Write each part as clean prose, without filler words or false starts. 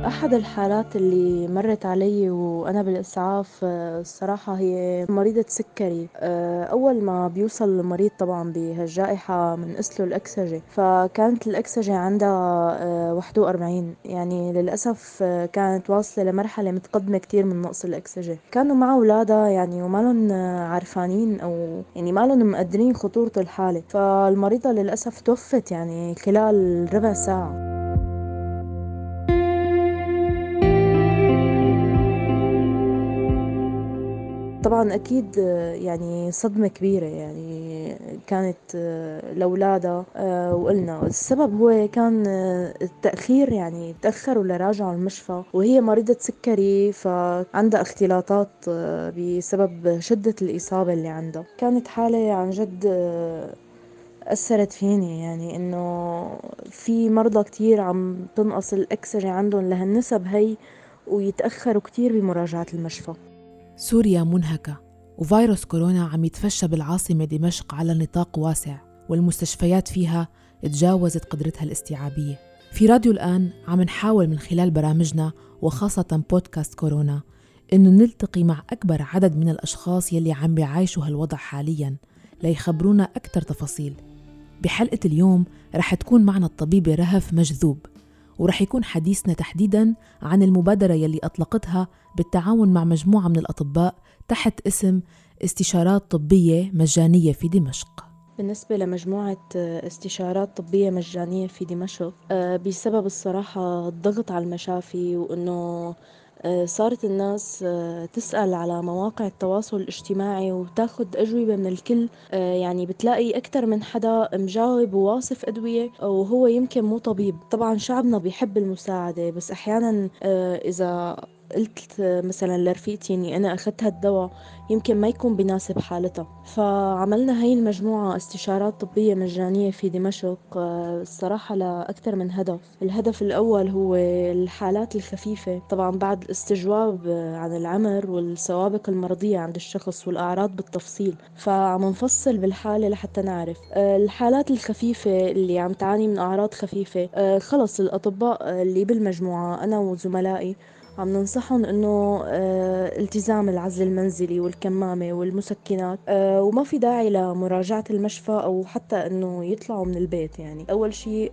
أحد الحالات اللي مرت علي وأنا بالإسعاف الصراحة هي مريضة سكري. أول ما بيوصل المريض طبعا بهالجائحة من له الأكسجة، فكانت الأكسجة عندها 41، يعني للأسف كانت واصلة لمرحلة متقدمة كتير من نقص الأكسجة. كانوا مع أولادها يعني ومالهم عارفانين أو يعني مالهم مقدرين خطورة الحالة، فالمريضة للأسف توفت يعني خلال ربع ساعة. طبعا أكيد يعني صدمة كبيرة يعني كانت لأولادها. وقلنا السبب هو كان التأخير، يعني تأخروا لراجعوا المشفى وهي مريضة سكري، فعندها اختلاطات بسبب شدة الإصابة اللي عندها. كانت حالة عن جد أثرت فيني، يعني إنه في مرضى كتير عم تنقص الأكسجة عندهم لهالنسب هي ويتأخروا كتير بمراجعة المشفى. سوريا منهكة وفيروس كورونا عم يتفشى بالعاصمة دمشق على نطاق واسع، والمستشفيات فيها تجاوزت قدرتها الاستيعابية. في راديو الآن عم نحاول من خلال برامجنا وخاصة بودكاست كورونا إنه نلتقي مع أكبر عدد من الأشخاص يلي عم بيعايشوا هالوضع حالياً ليخبرونا أكتر تفاصيل. بحلقة اليوم رح تكون معنا الطبيبة رهف مجذوب، ورح يكون حديثنا تحديداً عن المبادرة يلي أطلقتها بالتعاون مع مجموعة من الأطباء تحت اسم استشارات طبية مجانية في دمشق. بالنسبة لمجموعة استشارات طبية مجانية في دمشق، بسبب الصراحة الضغط على المشافي، وإنه صارت الناس تسأل على مواقع التواصل الاجتماعي وتاخد أجوبة من الكل. يعني بتلاقي أكتر من حدا مجاوب وواصف أدوية وهو يمكن مو طبيب. طبعا شعبنا بيحب المساعدة، بس أحيانا إذا قلت مثلا لرفيقتي اني انا اخذت هالدواء يمكن ما يكون بناسب حالتها، فعملنا هاي المجموعة استشارات طبية مجانية في دمشق الصراحة لأكثر من هدف. الهدف الأول هو الحالات الخفيفة، طبعا بعد الاستجواب عن العمر والسوابق المرضية عند الشخص والأعراض بالتفصيل، فعم نفصل بالحالة لحتى نعرف الحالات الخفيفة اللي عم تعاني من أعراض خفيفة. خلص الأطباء اللي بالمجموعة أنا وزملائي عم ننصحهم انه التزام العزل المنزلي والكمامة والمسكنات، وما في داعي لمراجعة المشفى او حتى انه يطلعوا من البيت. يعني اول شيء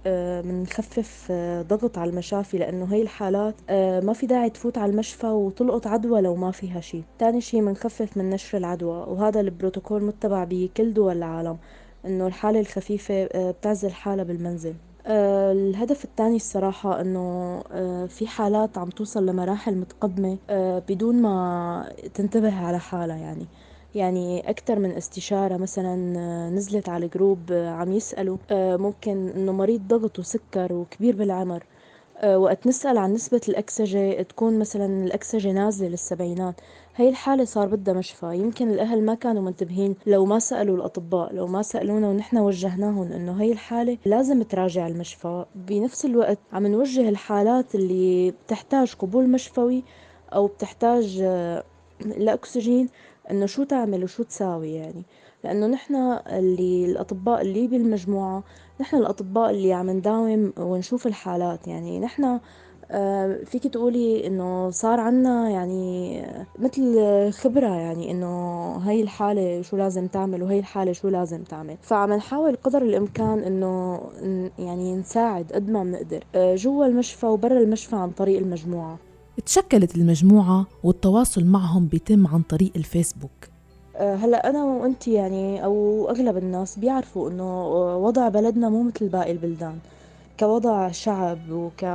منخفف ضغط على المشافي، لانه هي الحالات ما في داعي تفوت على المشفى وتلقط عدوى لو ما فيها شيء. تاني شيء منخفف من نشر العدوى، وهذا البروتوكول متبع بكل دول العالم، انه الحالة الخفيفة بتعزل حالها بالمنزل. الهدف الثاني الصراحة إنه في حالات عم توصل لمراحل متقدمة بدون ما تنتبه على حالها. يعني أكتر من استشارة مثلا نزلت على جروب عم يسألوا ممكن إنه مريض ضغط وسكر وكبير بالعمر. وقت نسأل عن نسبة الأكسجة تكون مثلا الأكسجة نازلة للسبعينات. هاي الحالة صار بدها مشفى. يمكن الأهل ما كانوا منتبهين لو ما سألوا الأطباء، لو ما سألونا ونحن وجهناهم إنه هاي الحالة لازم تراجع المشفى. بنفس الوقت عم نوجه الحالات اللي بتحتاج قبول مشفوي أو بتحتاج الأكسجين إنه شو تعمل وشو تساوي. يعني لأنه نحن اللي الأطباء اللي بالمجموعة، نحن الأطباء اللي عم نداوم ونشوف الحالات. يعني نحن فيك تقولي إنه صار عنا يعني مثل خبرة، يعني إنه هاي الحالة شو لازم تعمل وهي الحالة شو لازم تعمل. فعم نحاول قدر الإمكان إنه يعني نساعد قد ما بنقدر جوا المشفى وبرا المشفى عن طريق المجموعة. تشكلت المجموعة والتواصل معهم بيتم عن طريق الفيسبوك. هلا أنا وأنت يعني أو أغلب الناس بيعرفوا إنه وضع بلدنا مو مثل باقي البلدان، كوضع شعب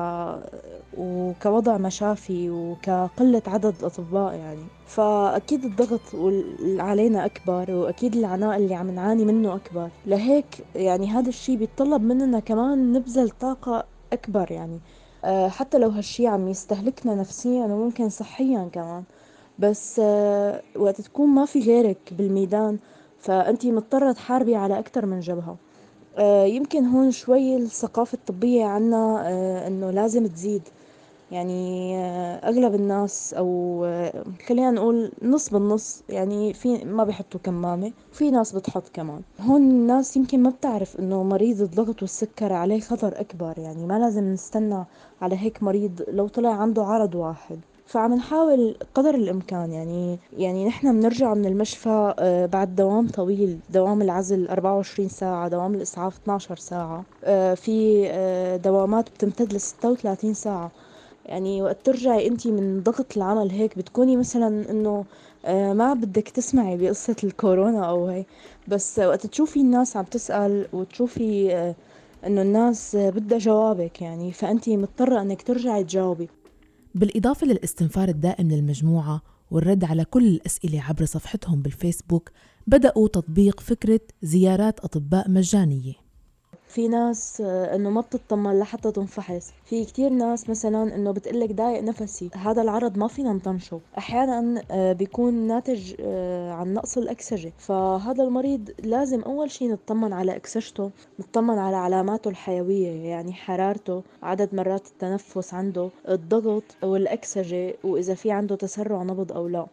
وكوضع مشافي وكقلة عدد أطباء. يعني فأكيد الضغط علينا أكبر، وأكيد العناء اللي عم نعاني منه أكبر. لهيك يعني هذا الشي بيتطلب مننا كمان نبذل طاقة أكبر. يعني حتى لو هالشي عم يستهلكنا نفسيا وممكن صحيا كمان، بس وقت تكون ما في غيرك بالميدان فأنتي مضطرة تحاربي على أكتر من جبهة. يمكن هون شوي الثقافة الطبية عنا إنه لازم تزيد. يعني أغلب الناس أو خلينا نقول نص بالنص، يعني في ما بيحطوا كمامة وفي ناس بتحط كمان. هون الناس يمكن ما بتعرف إنه مريض الضغط والسكر عليه خطر أكبر، يعني ما لازم نستنى على هيك مريض لو طلع عنده عرض واحد. فعم نحاول قدر الإمكان، يعني نحن بنرجع من المشفى بعد دوام طويل، دوام العزل 24 ساعة، دوام الإسعاف 12 ساعة، في دوامات بتمتد ل 36 ساعة. يعني وقت ترجعي انتي من ضغط العمل هيك بتكوني مثلا انه ما بدك تسمعي بقصة الكورونا او هي، بس وقت تشوفي الناس عم تسأل وتشوفي انه الناس بدها جوابك، يعني فانتي مضطرة انك ترجعي تجاوبي. بالإضافة للاستنفار الدائم للمجموعة والرد على كل الأسئلة عبر صفحتهم بالفيسبوك، بدأوا تطبيق فكرة زيارات أطباء مجانية. في ناس انه ما بتطمن لحتى تنفحص، في كتير ناس مثلا انه بتقلك ضايق نفسي، هذا العرض ما فينا نطنشه، احيانا بيكون ناتج عن نقص الاكسجة، فهذا المريض لازم اول شي نطمن على اكسجته، نطمن على علاماته الحيوية، يعني حرارته، عدد مرات التنفس عنده، الضغط والاكسجة، واذا في عنده تسرع نبض او لا.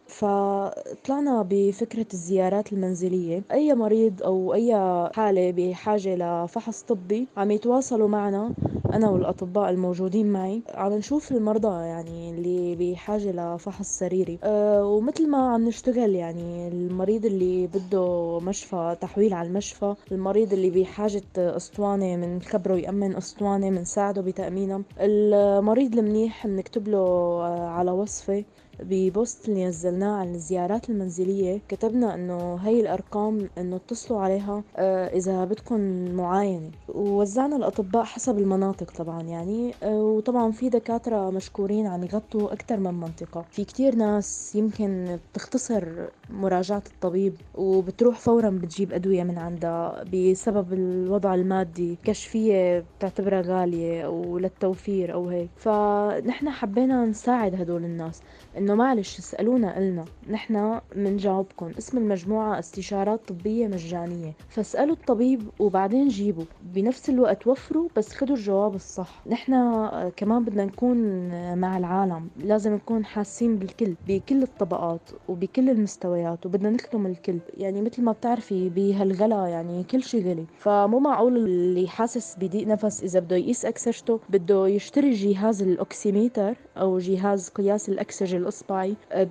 فطلعنا بفكرة الزيارات المنزلية، اي مريض او اي حالة بحاجة لفحص طبي عم يتواصلوا معنا، أنا والأطباء الموجودين معي، عم نشوف المرضى يعني اللي بحاجة لفحص سريري. ومثل ما عم نشتغل، يعني المريض اللي بده مشفى تحويل على المشفى، المريض اللي بحاجة أسطوانة منخبره يأمن أسطوانة منساعده بتأمينها، المريض المنيح بنكتب له على وصفة. ببوست اللي نزلناه عن الزيارات المنزلية كتبنا انه هاي الارقام انه اتصلوا عليها اذا بدكم معاينة، ووزعنا الاطباء حسب المناطق طبعا، يعني وطبعا في دكاترة مشكورين عم يغطوا اكثر من منطقة. في كتير ناس يمكن بتختصر مراجعة الطبيب وبتروح فورا بتجيب ادوية من عندها بسبب الوضع المادي، كشفية بتعتبرها غالية او للتوفير او هيك. فنحن حبينا نساعد هدول الناس، انه معلش اسألونا إلنا نحن منجاوبكم. اسم المجموعة استشارات طبية مجانية، فاسألوا الطبيب وبعدين جيبوا، بنفس الوقت وفروا بس خدوا الجواب الصح. نحن كمان بدنا نكون مع العالم، لازم نكون حاسين بالكل بكل الطبقات وبكل المستويات، وبدنا نخدم الكل. يعني مثل ما بتعرفي بهالغلا يعني كل شي غلي، فمو معقول اللي حاسس بضيق نفس إذا بده يقيس أكسجته بده يشتري جهاز الأكسيميتر أو جهاز قياس الأكسجة الإصبعي ب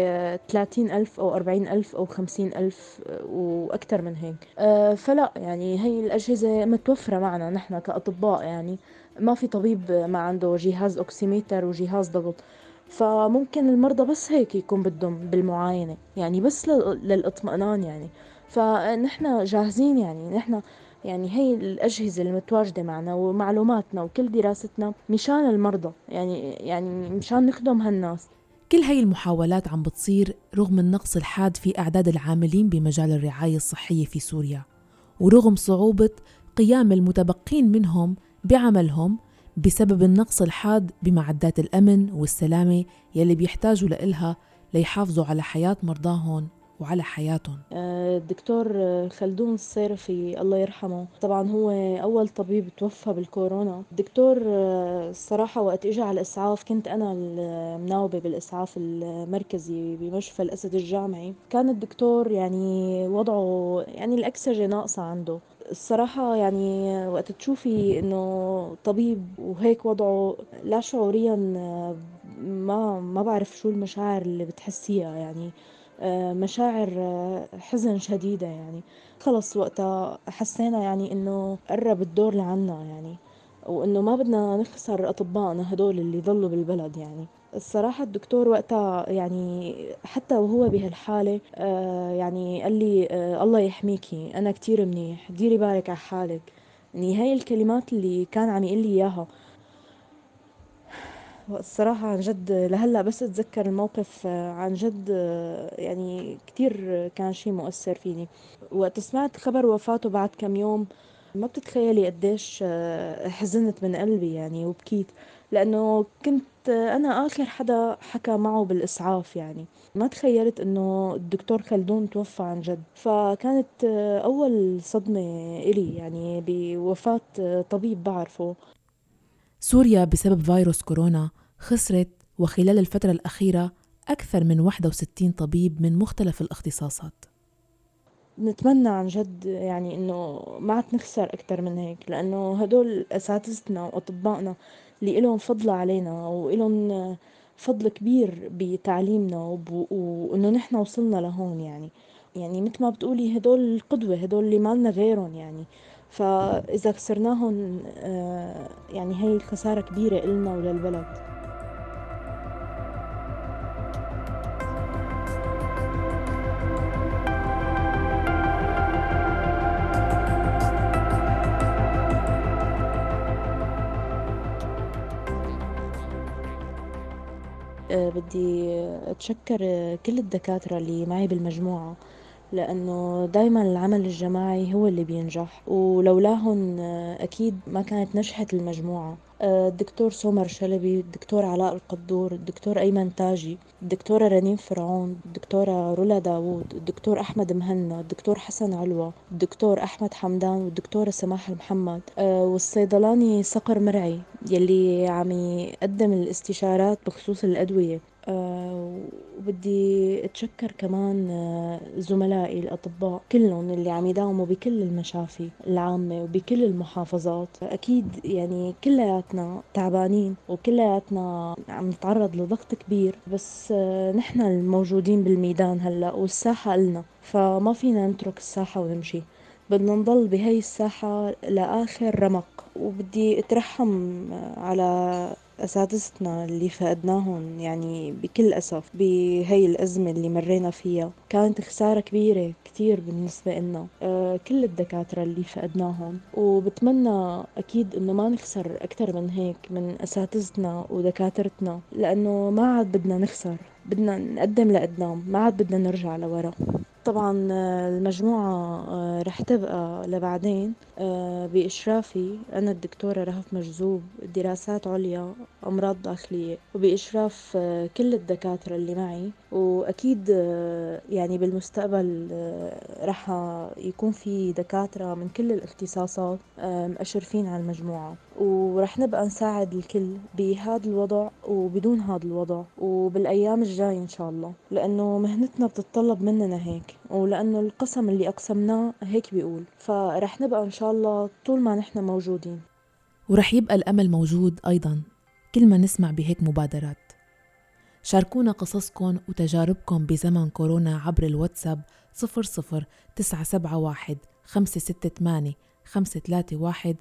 30,000 أو 40,000 أو 50,000 وأكثر من هيك. فلا يعني هي الأجهزة متوفرة معنا نحن كأطباء، يعني ما في طبيب ما عنده جهاز أكسيميتر وجهاز ضغط. فممكن المرضى بس هيك يكون بدهم بالمعاينة، يعني بس للإطمئنان يعني. فنحن جاهزين، يعني نحن يعني هي الأجهزة المتواجدة معنا ومعلوماتنا وكل دراستنا مشان المرضى، يعني مشان نخدم هالناس. كل هاي المحاولات عم بتصير رغم النقص الحاد في أعداد العاملين بمجال الرعاية الصحية في سوريا، ورغم صعوبة قيام المتبقين منهم بعملهم بسبب النقص الحاد بمعدات الأمن والسلامة يلي بيحتاجوا لإلها ليحافظوا على حياة مرضاهم وعلى حياتهم. الدكتور خلدون الصيرفي الله يرحمه، طبعا هو أول طبيب توفى بالكورونا. الدكتور الصراحة وقت إجا على الإسعاف كنت أنا المناوبة بالإسعاف المركزي بمشفى الأسد الجامعي. كان الدكتور يعني وضعه يعني الأكسجة ناقصة عنده الصراحة. يعني وقت تشوفي إنه طبيب وهيك وضعه، لا شعوريا ما بعرف شو المشاعر اللي بتحسيها، يعني مشاعر حزن شديدة يعني. خلص وقتها حسينا يعني إنه قرب الدور لعنا، يعني وإنه ما بدنا نخسر أطبائنا هدول اللي ضلوا بالبلد. يعني الصراحة الدكتور وقتها يعني حتى وهو بهالحالة يعني قال لي الله يحميكي، أنا كتير منيح، ديري بالك على حالك. يعني هاي الكلمات اللي كان عم يقول لي إياها. الصراحة عن جد لهلأ بس أتذكر الموقف عن جد يعني كتير كان شي مؤثر فيني. وقت سمعت خبر وفاته بعد كم يوم ما بتتخيلي قديش حزنت من قلبي يعني وبكيت، لأنه كنت أنا آخر حدا حكى معه بالإسعاف. يعني ما تخيلت إنه الدكتور خلدون توفى عن جد، فكانت أول صدمة إلي يعني بوفاة طبيب بعرفه. سوريا بسبب فيروس كورونا خسرت وخلال الفترة الأخيرة أكثر من 61 طبيب من مختلف الاختصاصات. نتمنى عن جد يعني إنه ما عاد نخسر أكتر من هيك، لأنه هدول أساتذتنا وأطبائنا اللي إلهم فضل علينا وإلهم فضل كبير بتعليمنا وإنه نحن وصلنا لهون. يعني مثل ما بتقولي هدول القدوة، هدول اللي مالنا غيرهم يعني. فإذا خسرناهم يعني هي الخسارة كبيرة إلنا وللبلد. بدي أتشكر كل الدكاترة اللي معي بالمجموعة، لأنه دايما العمل الجماعي هو اللي بينجح، ولولاهن أكيد ما كانت نجحت المجموعة. الدكتور سومر شلبي، الدكتور علاء القدور، الدكتور أيمن تاجي، الدكتورة رنين فرعون، الدكتورة رولا داوود، الدكتور أحمد مهنا، الدكتور حسن علوة، الدكتور أحمد حمدان، والدكتورة سماح محمد، والصيدلاني صقر مرعي يلي عم يقدم الاستشارات بخصوص الأدوية. وبدي أتشكر كمان زملائي الأطباء كلهم اللي عم يداوموا بكل المشافي العامة وبكل المحافظات. أكيد يعني كلياتنا تعبانين وكلياتنا عم نتعرض لضغط كبير، بس نحن الموجودين بالميدان هلأ والساحة إلنا، فما فينا نترك الساحة ونمشي، بدنا نضل بهاي الساحة لآخر رمق. وبدي أترحم على أساتذتنا اللي فقدناهم يعني بكل أسف بهاي الأزمة اللي مرينا فيها. كانت خسارة كبيرة كتير بالنسبة لنا، كل الدكاترة اللي فقدناهم، وبتمنى أكيد إنه ما نخسر أكتر من هيك من أساتذتنا ودكاترتنا، لأنه ما عاد بدنا نخسر، بدنا نقدم لقدام، ما عاد بدنا نرجع لورا. طبعا المجموعة رح تبقى لبعدين بإشرافي أنا الدكتورة رهف مجذوب، دراسات عليا أمراض داخلية، وبإشراف كل الدكاترة اللي معي. وأكيد يعني بالمستقبل رح يكون في دكاترة من كل الاختصاصات مأشرفين على المجموعة، ورح نبقى نساعد الكل بهذا الوضع وبدون هذا الوضع وبالأيام الجاية إن شاء الله، لأنه مهنتنا بتتطلب مننا هيك، ولأنه القسم اللي أقسمناه هيك بيقول، فرح نبقى إن شاء الله طول ما نحن موجودين. ورح يبقى الأمل موجود أيضاً كل ما نسمع بهيك مبادرات. شاركونا قصصكم وتجاربكم بزمن كورونا عبر الواتساب 00971 568 531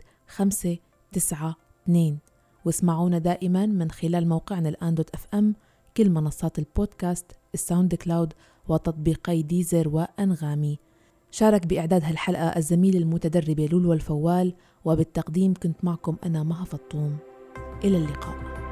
592، واسمعونا دائما من خلال موقعنا الآن.fm، كل منصات البودكاست، الساوند كلاود، وتطبيقي ديزر وأنغامي. شارك بإعداد هالحلقة الزميل المتدربة لولو الفوال، وبالتقديم كنت معكم أنا مها فطوم. إلى اللقاء.